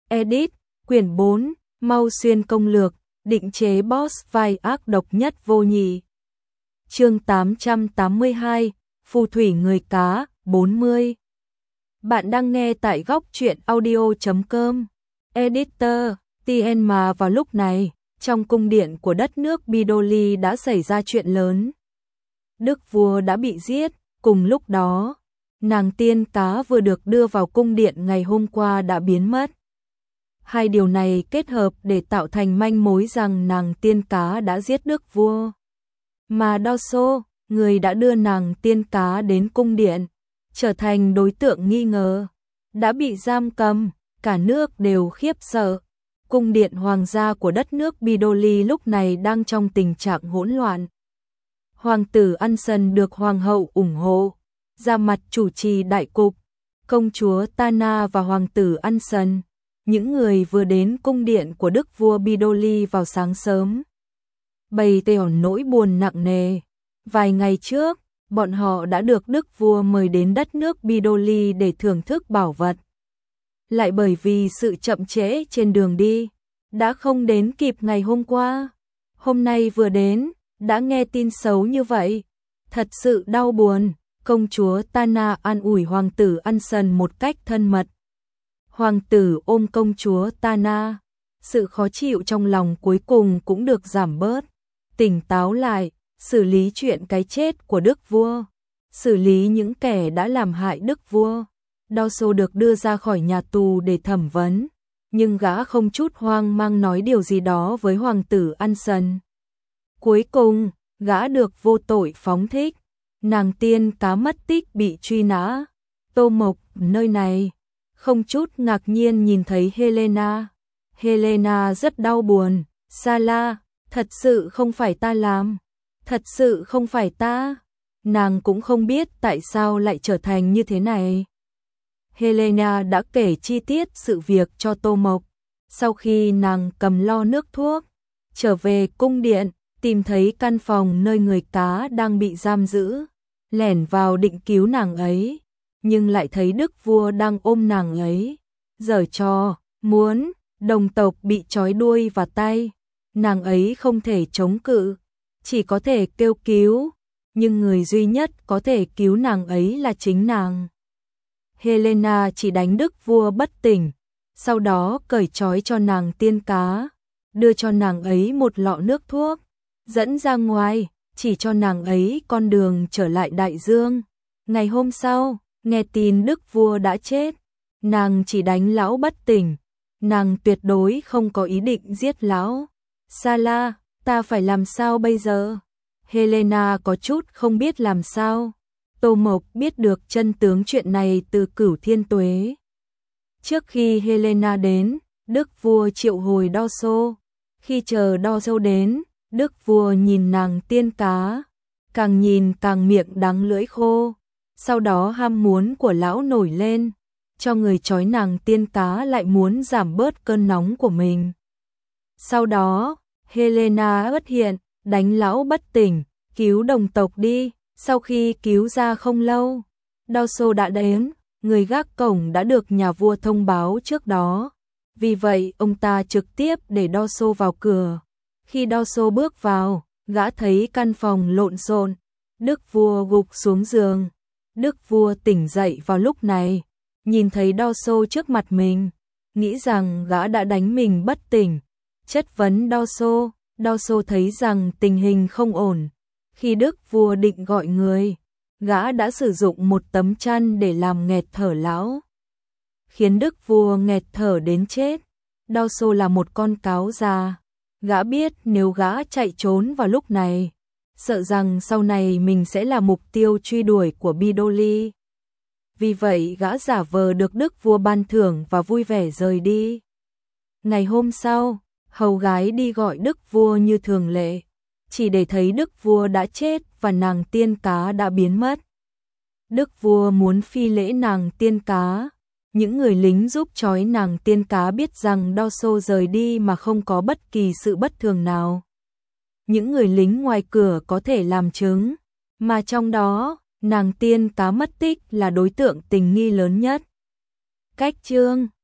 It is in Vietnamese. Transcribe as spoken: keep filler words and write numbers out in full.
Edit, quyển bốn, Mau Xuyên công lược, định chế boss vai ác độc nhất vô nhị. Chương tám trăm tám mươi hai, Phù thủy người cá, bốn mươi. Bạn đang nghe tại góc truyện audio chấm com. Editor, tê en mà vào lúc này, trong cung điện của đất nước Bidoli đã xảy ra chuyện lớn. Đức vua đã bị giết, cùng lúc đó, nàng tiên cá vừa được đưa vào cung điện ngày hôm qua đã biến mất. Hai điều này kết hợp để tạo thành manh mối rằng nàng tiên cá đã giết đức vua. Mà Doso, người đã đưa nàng tiên cá đến cung điện, trở thành đối tượng nghi ngờ, đã bị giam cầm, cả nước đều khiếp sợ. Cung điện hoàng gia của đất nước Bidoli lúc này đang trong tình trạng hỗn loạn. Hoàng tử Ansân được hoàng hậu ủng hộ, ra mặt chủ trì đại cục. Công chúa Tana và hoàng tử Ansân, những người vừa đến cung điện của đức vua Bidoli vào sáng sớm, bày tỏ nỗi buồn nặng nề. Vài ngày trước, bọn họ đã được đức vua mời đến đất nước Bidoli để thưởng thức bảo vật. Lại bởi vì sự chậm trễ trên đường đi, đã không đến kịp ngày hôm qua. Hôm nay vừa đến, đã nghe tin xấu như vậy. Thật sự đau buồn. Công chúa Tana an ủi hoàng tử Ansân một cách thân mật. Hoàng tử ôm công chúa Tana, sự khó chịu trong lòng cuối cùng cũng được giảm bớt. Tỉnh táo lại, xử lý chuyện cái chết của đức vua, xử lý những kẻ đã làm hại đức vua. Doso được đưa ra khỏi nhà tù để thẩm vấn, nhưng gã không chút hoang mang nói điều gì đó với hoàng tử Ansân. Cuối cùng, gã được vô tội phóng thích. Nàng tiên cá mất tích bị truy nã. Tô Mộc nơi này không chút ngạc nhiên nhìn thấy Helena. Helena rất đau buồn. Sala, thật sự không phải ta làm. Thật sự không phải ta. Nàng cũng không biết tại sao lại trở thành như thế này. Helena đã kể chi tiết sự việc cho Tô Mộc. Sau khi nàng cầm lo nước thuốc, trở về cung điện, tìm thấy căn phòng nơi người cá đang bị giam giữ, lẻn vào định cứu nàng ấy, nhưng lại thấy đức vua đang ôm nàng ấy, giở trò, muốn, đồng tộc bị trói đuôi và tay, nàng ấy không thể chống cự, chỉ có thể kêu cứu, nhưng người duy nhất có thể cứu nàng ấy là chính nàng. Helena chỉ đánh đức vua bất tỉnh, sau đó cởi trói cho nàng tiên cá, đưa cho nàng ấy một lọ nước thuốc, dẫn ra ngoài, chỉ cho nàng ấy con đường trở lại đại dương. Ngày hôm sau, nghe tin đức vua đã chết, nàng chỉ đánh lão bất tỉnh, nàng tuyệt đối không có ý định giết lão. Sala, ta phải làm sao bây giờ? Helena có chút không biết làm sao. Tô Mộc biết được chân tướng chuyện này từ Cửu Thiên Tuế. Trước khi Helena đến, đức vua triệu hồi Doso. Khi chờ Doso đến, đức vua nhìn nàng tiên cá, càng nhìn càng miệng đắng lưỡi khô. Sau đó ham muốn của lão nổi lên, cho người trói nàng tiên cá lại muốn giảm bớt cơn nóng của mình. Sau đó, Helena xuất hiện, đánh lão bất tỉnh, cứu đồng tộc đi. Sau khi cứu ra không lâu, Doso đã đến, người gác cổng đã được nhà vua thông báo trước đó. Vì vậy, ông ta trực tiếp để Doso vào cửa. Khi Doso bước vào, gã thấy căn phòng lộn xộn, đức vua gục xuống giường. Đức vua tỉnh dậy vào lúc này, nhìn thấy Doso trước mặt mình, nghĩ rằng gã đã đánh mình bất tỉnh. Chất vấn Doso, Doso thấy rằng tình hình không ổn. Khi đức vua định gọi người, gã đã sử dụng một tấm chăn để làm nghẹt thở lão, khiến đức vua nghẹt thở đến chết. Doso là một con cáo già. Gã biết nếu gã chạy trốn vào lúc này, sợ rằng sau này mình sẽ là mục tiêu truy đuổi của Bidoli. Vì vậy gã giả vờ được đức vua ban thưởng và vui vẻ rời đi. Ngày hôm sau, hầu gái đi gọi đức vua như thường lệ, chỉ để thấy đức vua đã chết và nàng tiên cá đã biến mất. Đức vua muốn phi lễ nàng tiên cá. Những người lính giúp trói nàng tiên cá biết rằng Doso rời đi mà không có bất kỳ sự bất thường nào. Những người lính ngoài cửa có thể làm chứng, mà trong đó, nàng tiên cá mất tích là đối tượng tình nghi lớn nhất. Cách chương